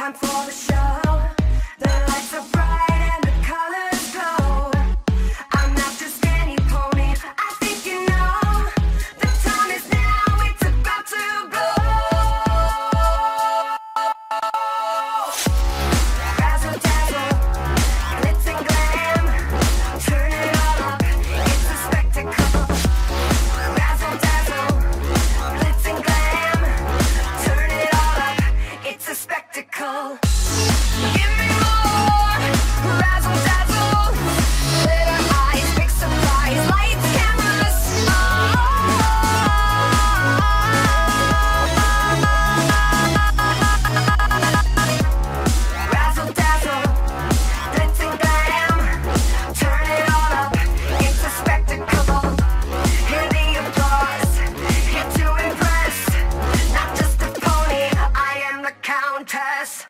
time for the show. The lights are bright and the colors glow. I'm not just any pony, I think you know. The time is now, it's about to blow. Razzle dazzle, glitz and glam. Turn it all up, it's a spectacle. Razzle dazzle, glitz and glam. Turn it all up, it's a spectacle. Give me more, razzle dazzle. Glitter eyes, big surprise, lights, cameras, razzle dazzle, glitz and glam. Turn it all up, it's a spectacle. Hear the applause, here to impress. Not just a pony, I am the countess.